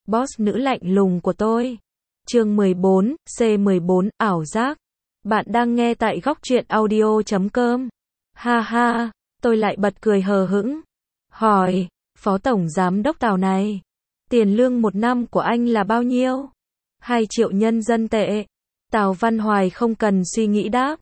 boss nữ lạnh lùng của tôi. Chương 14, C14, ảo giác. Bạn đang nghe tại góc truyện audio.com. Ha ha, tôi lại bật cười hờ hững. Hỏi, Phó Tổng Giám đốc Tào này, tiền lương một năm của anh là bao nhiêu? 2 triệu nhân dân tệ. Tào Văn Hoài không cần suy nghĩ đáp.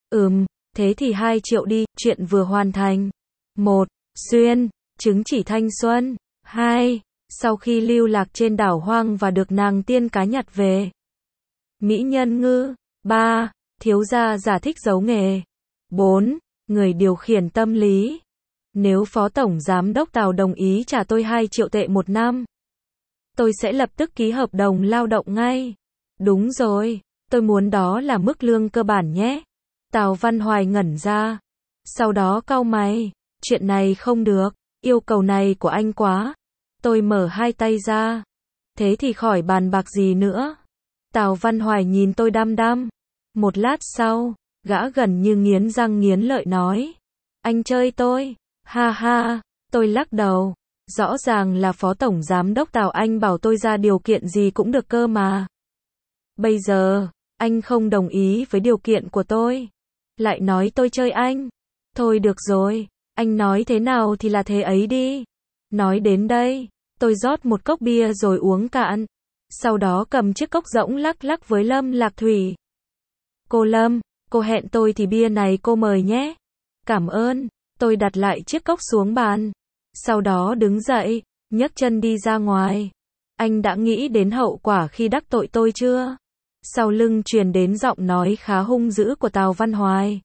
Thế thì 2 triệu đi, chuyện vừa hoàn thành. 1. Xuyên, chứng chỉ thanh xuân. 2. Sau khi lưu lạc trên đảo hoang và được nàng tiên cá nhặt về. Mỹ nhân ngư. 3. Thiếu gia giả thích giấu nghề. 4. Người điều khiển tâm lý. Nếu Phó Tổng Giám đốc Tào đồng ý trả tôi 2 triệu tệ một năm, tôi sẽ lập tức ký hợp đồng lao động ngay. Đúng rồi, tôi muốn đó là mức lương cơ bản nhé. Tào Văn Hoài ngẩn ra. Sau đó cau mày. Chuyện này không được, yêu cầu này của anh quá. Tôi mở hai tay ra. Thế thì khỏi bàn bạc gì nữa. Tào Văn Hoài nhìn tôi đăm đăm. Một lát sau, gã gần như nghiến răng nghiến lợi nói. Anh chơi tôi. Ha ha, tôi lắc đầu. Rõ ràng là Phó Tổng Giám đốc Tào, anh bảo tôi ra điều kiện gì cũng được cơ mà. Bây giờ, anh không đồng ý với điều kiện của tôi. Lại nói tôi chơi anh. Thôi được rồi, anh nói thế nào thì là thế ấy đi. Nói đến đây, tôi rót một cốc bia rồi uống cạn. Sau đó cầm chiếc cốc rỗng lắc lắc với Lâm Lạc Thủy. Cô Lâm, cô hẹn tôi thì bia này cô mời nhé. Cảm ơn, tôi đặt lại chiếc cốc xuống bàn. Sau đó đứng dậy, nhấc chân đi ra ngoài. Anh đã nghĩ đến hậu quả khi đắc tội tôi chưa? Sau lưng truyền đến giọng nói khá hung dữ của Tào Văn Hoài.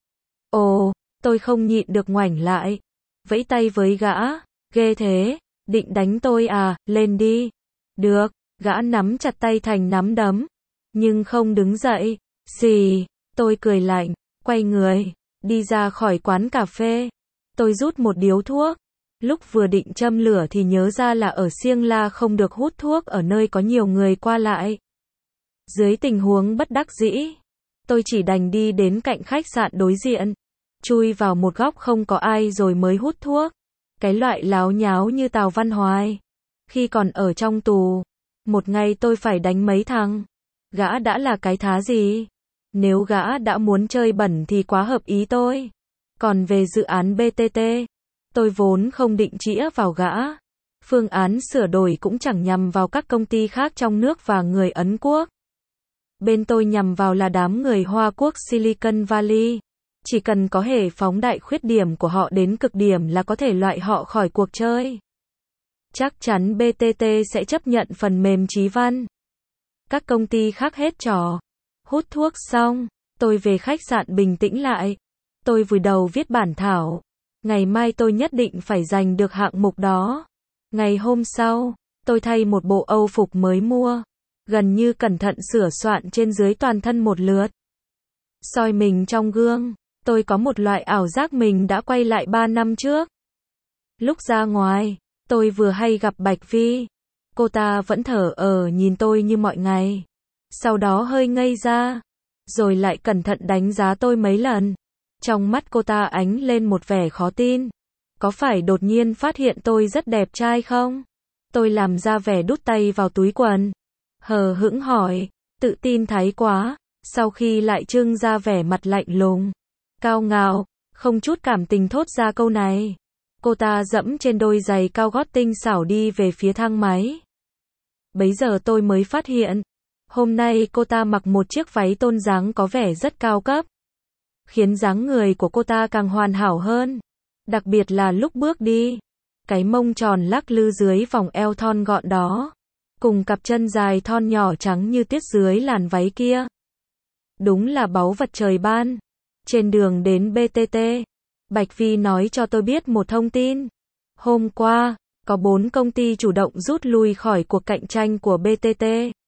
Ồ, tôi không nhịn được ngoảnh lại. Vẫy tay với gã. Ghê thế, định đánh tôi à, lên đi. Được, gã nắm chặt tay thành nắm đấm. Nhưng không đứng dậy. Xì, tôi cười lạnh, quay người, đi ra khỏi quán cà phê. Tôi rút một điếu thuốc. Lúc vừa định châm lửa thì nhớ ra là ở Siêng La không được hút thuốc ở nơi có nhiều người qua lại. Dưới tình huống bất đắc dĩ, tôi chỉ đành đi đến cạnh khách sạn đối diện, chui vào một góc không có ai rồi mới hút thuốc. Cái loại láo nháo như Tào Văn Hoài, khi còn ở trong tù, một ngày tôi phải đánh mấy thằng. Gã đã là cái thá gì? Nếu gã đã muốn chơi bẩn thì quá hợp ý tôi. Còn về dự án BTT, tôi vốn không định chĩa vào gã. Phương án sửa đổi cũng chẳng nhằm vào các công ty khác trong nước và người Ấn Quốc. Bên tôi nhằm vào là đám người Hoa Quốc Silicon Valley. Chỉ cần có thể phóng đại khuyết điểm của họ đến cực điểm là có thể loại họ khỏi cuộc chơi. Chắc chắn BTT sẽ chấp nhận phần mềm Chí Văn. Các công ty khác hết trò. Hút thuốc xong, tôi về khách sạn bình tĩnh lại. Tôi vùi đầu viết bản thảo. Ngày mai tôi nhất định phải giành được hạng mục đó. Ngày hôm sau, tôi thay một bộ Âu phục mới mua. Gần như cẩn thận sửa soạn trên dưới toàn thân một lượt. Soi mình trong gương, tôi có một loại ảo giác mình đã quay lại 3 năm trước. Lúc ra ngoài, tôi vừa hay gặp Bạch Vi. Cô ta vẫn thở nhìn tôi như mọi ngày. Sau đó hơi ngây ra, rồi lại cẩn thận đánh giá tôi mấy lần. Trong mắt cô ta ánh lên một vẻ khó tin. Có phải đột nhiên phát hiện tôi rất đẹp trai không? Tôi làm ra vẻ đút tay vào túi quần. Hờ hững hỏi, tự tin thái quá, sau khi lại trưng ra vẻ mặt lạnh lùng, cao ngạo, không chút cảm tình thốt ra câu này. Cô ta dẫm trên đôi giày cao gót tinh xảo đi về phía thang máy. Bấy giờ tôi mới phát hiện, hôm nay cô ta mặc một chiếc váy tôn dáng có vẻ rất cao cấp, khiến dáng người của cô ta càng hoàn hảo hơn. Đặc biệt là lúc bước đi, cái mông tròn lắc lư dưới vòng eo thon gọn đó, cùng cặp chân dài thon nhỏ trắng như tuyết dưới làn váy kia. Đúng là báu vật trời ban. Trên đường đến BTT, Bạch Vi nói cho tôi biết một thông tin. Hôm qua, có 4 công ty chủ động rút lui khỏi cuộc cạnh tranh của BTT.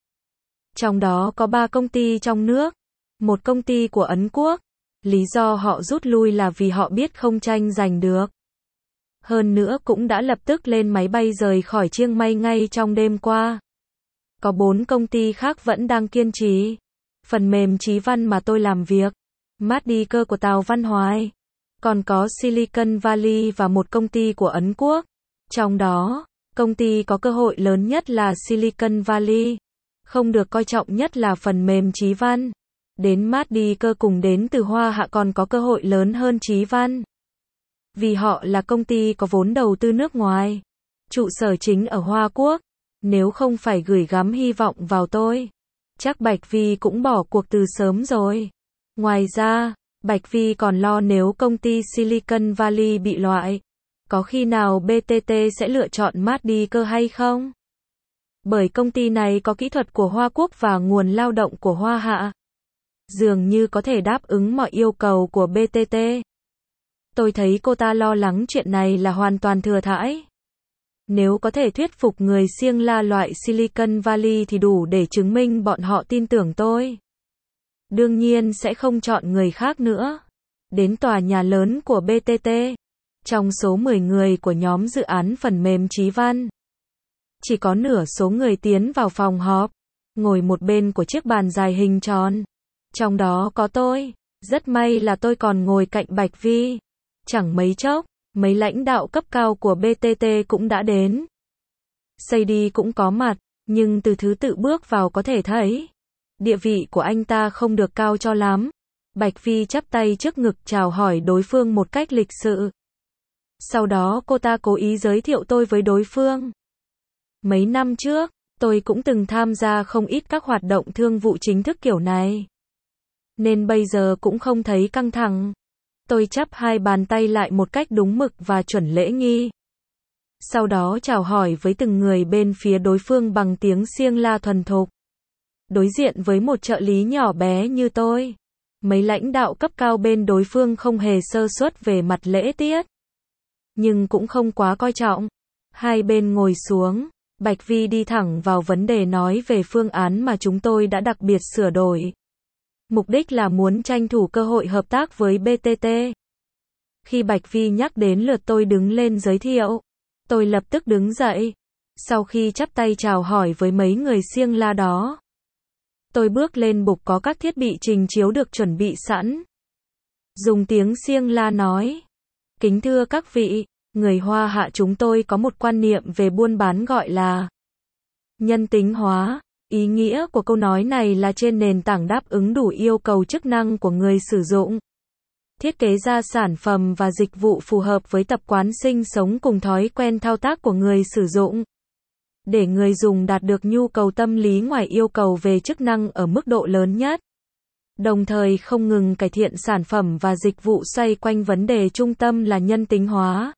Trong đó có 3 công ty trong nước, một công ty của Ấn Quốc. Lý do họ rút lui là vì họ biết không tranh giành được. Hơn nữa cũng đã lập tức lên máy bay rời khỏi Chiang Mai ngay trong đêm qua. Có 4 công ty khác vẫn đang kiên trì. Phần mềm Chí Văn mà tôi làm việc, Medica của Tào Văn Hoài, còn có Silicon Valley và một công ty của Ấn Quốc. Trong đó, Công ty có cơ hội lớn nhất là Silicon Valley. Không được coi trọng nhất là phần mềm Chí Văn. Đến Madi Cơ cùng đến từ Hoa Hạ còn có cơ hội lớn hơn Chí Văn. Vì họ là công ty có vốn đầu tư nước ngoài. Trụ sở chính ở Hoa Quốc. Nếu không phải gửi gắm hy vọng vào tôi, chắc Bạch Vi cũng bỏ cuộc từ sớm rồi. Ngoài ra, Bạch Vi còn lo nếu công ty Silicon Valley bị loại, có khi nào BTT sẽ lựa chọn Madi Cơ hay không? Bởi công ty này có kỹ thuật của Hoa Quốc và nguồn lao động của Hoa Hạ. Dường như có thể đáp ứng mọi yêu cầu của BTT. Tôi thấy cô ta lo lắng chuyện này là hoàn toàn thừa thãi. Nếu có thể thuyết phục người Siêng La loại Silicon Valley thì đủ để chứng minh bọn họ tin tưởng tôi. Đương nhiên sẽ không chọn người khác nữa. Đến tòa nhà lớn của BTT. Trong số 10 người của nhóm dự án phần mềm Chí Văn, chỉ có nửa số người tiến vào phòng họp, ngồi một bên của chiếc bàn dài hình tròn. Trong đó có tôi. Rất may là tôi còn ngồi cạnh Bạch Vi. Chẳng mấy chốc, mấy lãnh đạo cấp cao của BTT cũng đã đến. Sadie cũng có mặt, nhưng từ thứ tự bước vào có thể thấy, địa vị của anh ta không được cao cho lắm. Bạch Vi chắp tay trước ngực chào hỏi đối phương một cách lịch sự. Sau đó cô ta cố ý giới thiệu tôi với đối phương. Mấy năm trước, tôi cũng từng tham gia không ít các hoạt động thương vụ chính thức kiểu này. Nên bây giờ cũng không thấy căng thẳng. Tôi chắp hai bàn tay lại một cách đúng mực và chuẩn lễ nghi. Sau đó chào hỏi với từng người bên phía đối phương bằng tiếng Siêng La thuần thục. Đối diện với một trợ lý nhỏ bé như tôi, mấy lãnh đạo cấp cao bên đối phương không hề sơ suất về mặt lễ tiết. Nhưng cũng không quá coi trọng. Hai bên ngồi xuống, Bạch Vi đi thẳng vào vấn đề nói về phương án mà chúng tôi đã đặc biệt sửa đổi. Mục đích là muốn tranh thủ cơ hội hợp tác với BTT. Khi Bạch Vi nhắc đến lượt tôi đứng lên giới thiệu, tôi lập tức đứng dậy. Sau khi chắp tay chào hỏi với mấy người Siêng La đó, tôi bước lên bục có các thiết bị trình chiếu được chuẩn bị sẵn. Dùng tiếng Siêng La nói: Kính thưa các vị, người Hoa Hạ chúng tôi có một quan niệm về buôn bán gọi là nhân tính hóa. Ý nghĩa của câu nói này là trên nền tảng đáp ứng đủ yêu cầu chức năng của người sử dụng, thiết kế ra sản phẩm và dịch vụ phù hợp với tập quán sinh sống cùng thói quen thao tác của người sử dụng, để người dùng đạt được nhu cầu tâm lý ngoài yêu cầu về chức năng ở mức độ lớn nhất, đồng thời không ngừng cải thiện sản phẩm và dịch vụ xoay quanh vấn đề trung tâm là nhân tính hóa,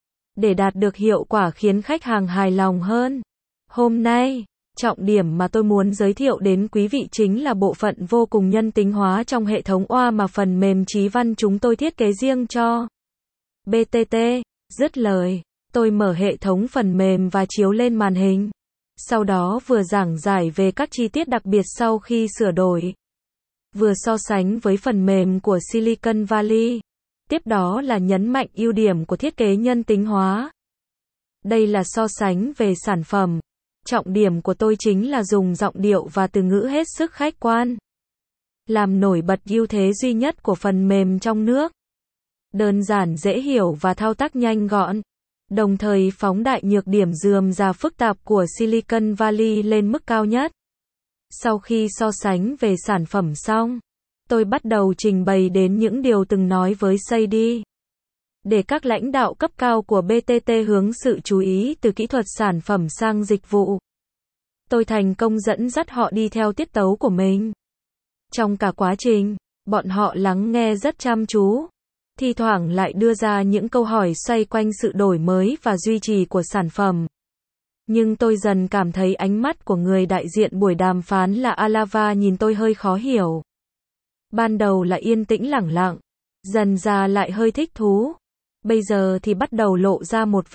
để đạt được hiệu quả khiến khách hàng hài lòng hơn. Hôm nay, trọng điểm mà tôi muốn giới thiệu đến quý vị chính là bộ phận vô cùng nhân tính hóa trong hệ thống OA mà phần mềm Chí Văn chúng tôi thiết kế riêng cho BTT. Dứt lời, tôi mở hệ thống phần mềm và chiếu lên màn hình. Sau đó vừa giảng giải về các chi tiết đặc biệt sau khi sửa đổi, vừa so sánh với phần mềm của Silicon Valley. Tiếp đó là nhấn mạnh ưu điểm của thiết kế nhân tính hóa. Đây là so sánh về sản phẩm. Trọng điểm của tôi chính là dùng giọng điệu và từ ngữ hết sức khách quan, làm nổi bật ưu thế duy nhất của phần mềm trong nước. Đơn giản dễ hiểu và thao tác nhanh gọn, đồng thời phóng đại nhược điểm rườm rà phức tạp của Silicon Valley lên mức cao nhất. Sau khi so sánh về sản phẩm xong, tôi bắt đầu trình bày đến những điều từng nói với Sadie, để các lãnh đạo cấp cao của BTT hướng sự chú ý từ kỹ thuật sản phẩm sang dịch vụ. Tôi thành công dẫn dắt họ đi theo tiết tấu của mình. Trong cả quá trình, bọn họ lắng nghe rất chăm chú, thi thoảng lại đưa ra những câu hỏi xoay quanh sự đổi mới và duy trì của sản phẩm. Nhưng tôi dần cảm thấy ánh mắt của người đại diện buổi đàm phán là Alava nhìn tôi hơi khó hiểu. Ban đầu là yên tĩnh lẳng lặng, dần ra lại hơi thích thú. Bây giờ thì bắt đầu lộ ra một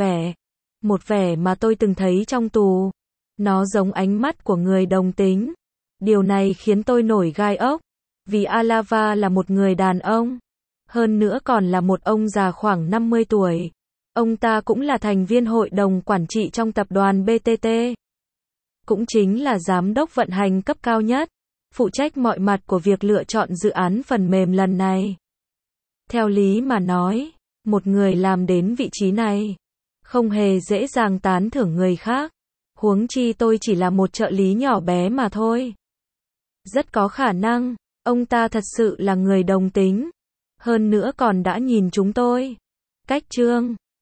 vẻ mà tôi từng thấy trong tù. Nó giống ánh mắt của người đồng tính. Điều này khiến tôi nổi gai ốc, vì Alava là một người đàn ông, hơn nữa còn là một ông già khoảng 50 tuổi. Ông ta cũng là thành viên hội đồng quản trị trong tập đoàn BTT. Cũng chính là giám đốc vận hành cấp cao nhất, phụ trách mọi mặt của việc lựa chọn dự án phần mềm lần này. Theo lý mà nói, một người làm đến vị trí này, không hề dễ dàng tán thưởng người khác. Huống chi tôi chỉ là một trợ lý nhỏ bé mà thôi. Rất có khả năng, ông ta thật sự là người đồng tính. Hơn nữa còn đã nhìn chúng tôi. Cách chương